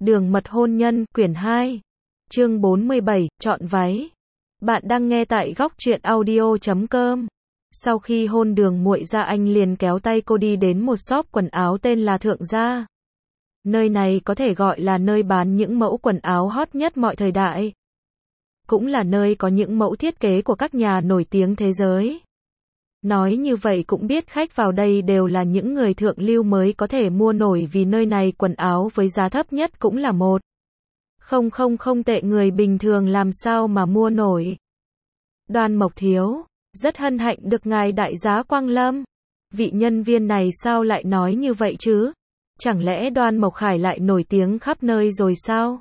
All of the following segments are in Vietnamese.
Đường mật hôn nhân, quyển 2. Chương 47, chọn váy. Bạn đang nghe tại góc truyện audio.com. Sau khi hôn Đường Muội ra, anh liền kéo tay cô đi đến một shop quần áo tên là Thượng Gia. Nơi này có thể gọi là nơi bán những mẫu quần áo hot nhất mọi thời đại. Cũng là nơi có những mẫu thiết kế của các nhà nổi tiếng thế giới. Nói như vậy cũng biết khách vào đây đều là những người thượng lưu mới có thể mua nổi, vì nơi này quần áo với giá thấp nhất cũng là không tệ, người bình thường làm sao mà mua nổi. Đoan Mộc thiếu, rất hân hạnh được ngài đại giá quang lâm. Vị nhân viên này sao lại nói như vậy chứ? Chẳng lẽ Đoan Mộc Khải lại nổi tiếng khắp nơi rồi sao?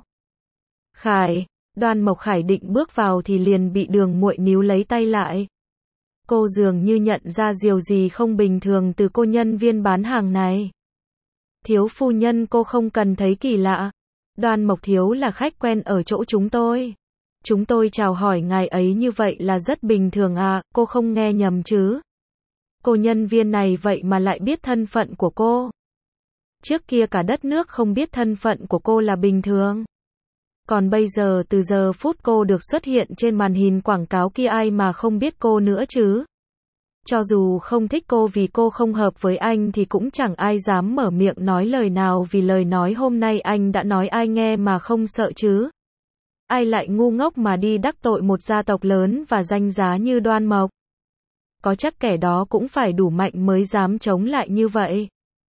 Khải, Đoan Mộc Khải định bước vào thì liền bị Đường Muội níu lấy tay lại. Cô dường như nhận ra điều gì không bình thường từ cô nhân viên bán hàng này. Thiếu phu nhân, cô không cần thấy kỳ lạ. Đoan Mộc thiếu là khách quen ở chỗ chúng tôi. Chúng tôi chào hỏi ngài ấy như vậy là rất bình thường à, cô không nghe nhầm chứ? Cô nhân viên này vậy mà lại biết thân phận của cô. Trước kia cả đất nước không biết thân phận của cô là bình thường. Còn bây giờ từ giờ phút cô được xuất hiện trên màn hình quảng cáo kia, ai mà không biết cô nữa chứ? Cho dù không thích cô vì cô không hợp với anh thì cũng chẳng ai dám mở miệng nói lời nào, vì lời nói hôm nay anh đã nói ai nghe mà không sợ chứ? Ai lại ngu ngốc mà đi đắc tội một gia tộc lớn và danh giá như Đoan Mộc? Có chắc kẻ đó cũng phải đủ mạnh mới dám chống lại như vậy.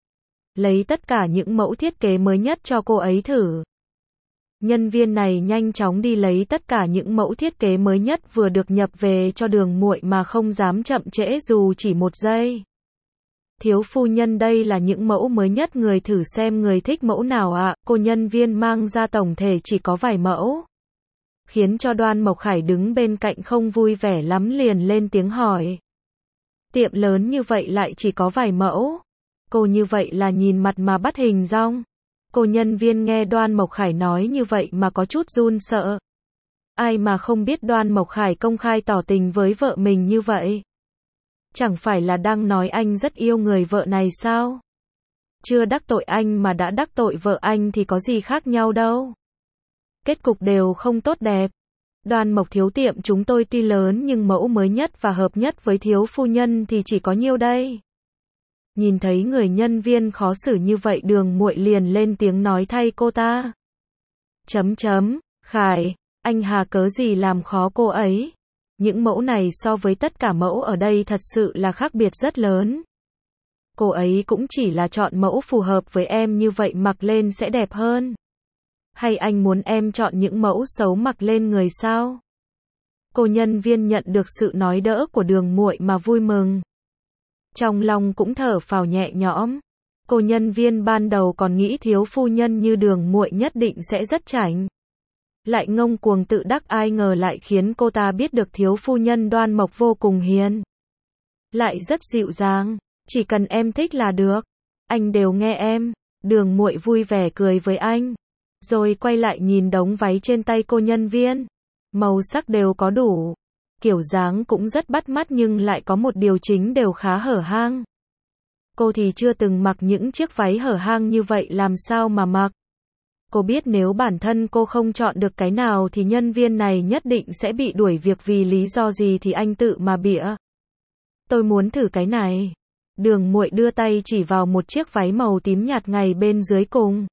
Lấy tất cả những mẫu thiết kế mới nhất cho cô ấy thử. Nhân viên này nhanh chóng đi lấy tất cả những mẫu thiết kế mới nhất vừa được nhập về cho Đường Muội mà không dám chậm trễ dù chỉ một giây. Thiếu phu nhân, đây là những mẫu mới nhất, người thử xem người thích mẫu nào ạ? Cô nhân viên mang ra tổng thể chỉ có vài mẫu. Khiến cho Đoan Mộc Khải đứng bên cạnh không vui vẻ lắm, liền lên tiếng hỏi. Tiệm lớn như vậy lại chỉ có vài mẫu. Cô như vậy là nhìn mặt mà bắt hình dong. Cô nhân viên nghe Đoan Mộc Khải nói như vậy mà có chút run sợ. Ai mà không biết Đoan Mộc Khải công khai tỏ tình với vợ mình như vậy? Chẳng phải là đang nói anh rất yêu người vợ này sao? Chưa đắc tội anh mà đã đắc tội vợ anh thì có gì khác nhau đâu. Kết cục đều không tốt đẹp. Đoan Mộc thiếu, tiệm chúng tôi tuy lớn nhưng mẫu mới nhất và hợp nhất với thiếu phu nhân thì chỉ có nhiêu đây. Nhìn thấy người nhân viên khó xử như vậy, Đường Muội liền lên tiếng nói thay cô ta. Khải, anh hà cớ gì làm khó cô ấy? Những mẫu này so với tất cả mẫu ở đây thật sự là khác biệt rất lớn. Cô ấy cũng chỉ là chọn mẫu phù hợp với em, như vậy mặc lên sẽ đẹp hơn. Hay anh muốn em chọn những mẫu xấu mặc lên người sao? Cô nhân viên nhận được sự nói đỡ của Đường Muội mà vui mừng. Trong lòng cũng thở phào nhẹ nhõm. Cô nhân viên ban đầu còn nghĩ thiếu phu nhân như Đường Muội nhất định sẽ rất chảnh. Lại ngông cuồng tự đắc, ai ngờ lại khiến cô ta biết được thiếu phu nhân Đoan Mộc vô cùng hiền. Lại rất dịu dàng, chỉ cần em thích là được. Anh đều nghe em. Đường Muội vui vẻ cười với anh. Rồi quay lại nhìn đống váy trên tay cô nhân viên. Màu sắc đều có đủ. Kiểu dáng cũng rất bắt mắt, nhưng lại có một điều chính đều khá hở hang. Cô thì chưa từng mặc những chiếc váy hở hang như vậy, làm sao mà mặc. Cô biết nếu bản thân cô không chọn được cái nào thì nhân viên này nhất định sẽ bị đuổi việc, vì lý do gì thì anh tự mà bịa. Tôi muốn thử cái này. Đường Muội đưa tay chỉ vào một chiếc váy màu tím nhạt ngay bên dưới cùng.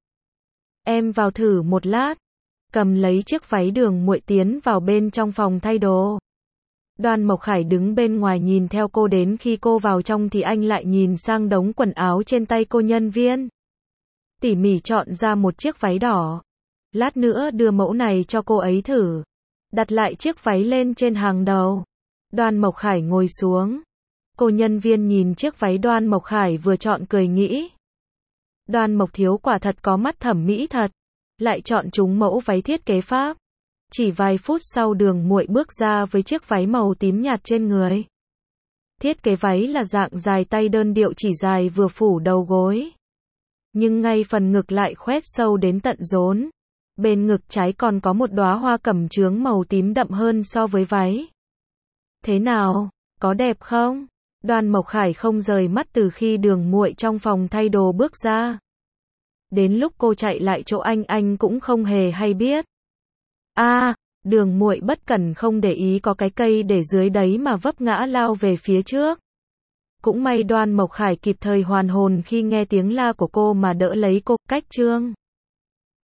Em vào thử một lát. Cầm lấy chiếc váy, Đường Muội tiến vào bên trong phòng thay đồ. Đoan Mộc Khải đứng bên ngoài nhìn theo cô, đến khi cô vào trong thì anh lại nhìn sang đống quần áo trên tay cô nhân viên. Tỉ mỉ chọn ra một chiếc váy đỏ. Lát nữa đưa mẫu này cho cô ấy thử. Đặt lại chiếc váy lên trên hàng đầu. Đoan Mộc Khải ngồi xuống. Cô nhân viên nhìn chiếc váy Đoan Mộc Khải vừa chọn cười nghĩ. Đoan Mộc thiếu quả thật có mắt thẩm mỹ thật. Lại chọn chúng mẫu váy thiết kế Pháp. Chỉ vài phút sau, Đường Muội bước ra với chiếc váy màu tím nhạt trên người. Thiết kế váy là dạng dài tay đơn điệu, chỉ dài vừa phủ đầu gối. Nhưng ngay phần ngực lại khoét sâu đến tận rốn. Bên ngực trái còn có một đóa hoa cẩm chướng màu tím đậm hơn so với váy. Thế nào, có đẹp không? Đoan Mộc Khải không rời mắt từ khi Đường Muội trong phòng thay đồ bước ra. Đến lúc cô chạy lại chỗ anh cũng không hề hay biết. Đường Muội bất cẩn không để ý có cái cây để dưới đấy mà vấp ngã lao về phía trước. Cũng may Đoan Mộc Khải kịp thời hoàn hồn khi nghe tiếng la của cô mà đỡ lấy cô, cách Trương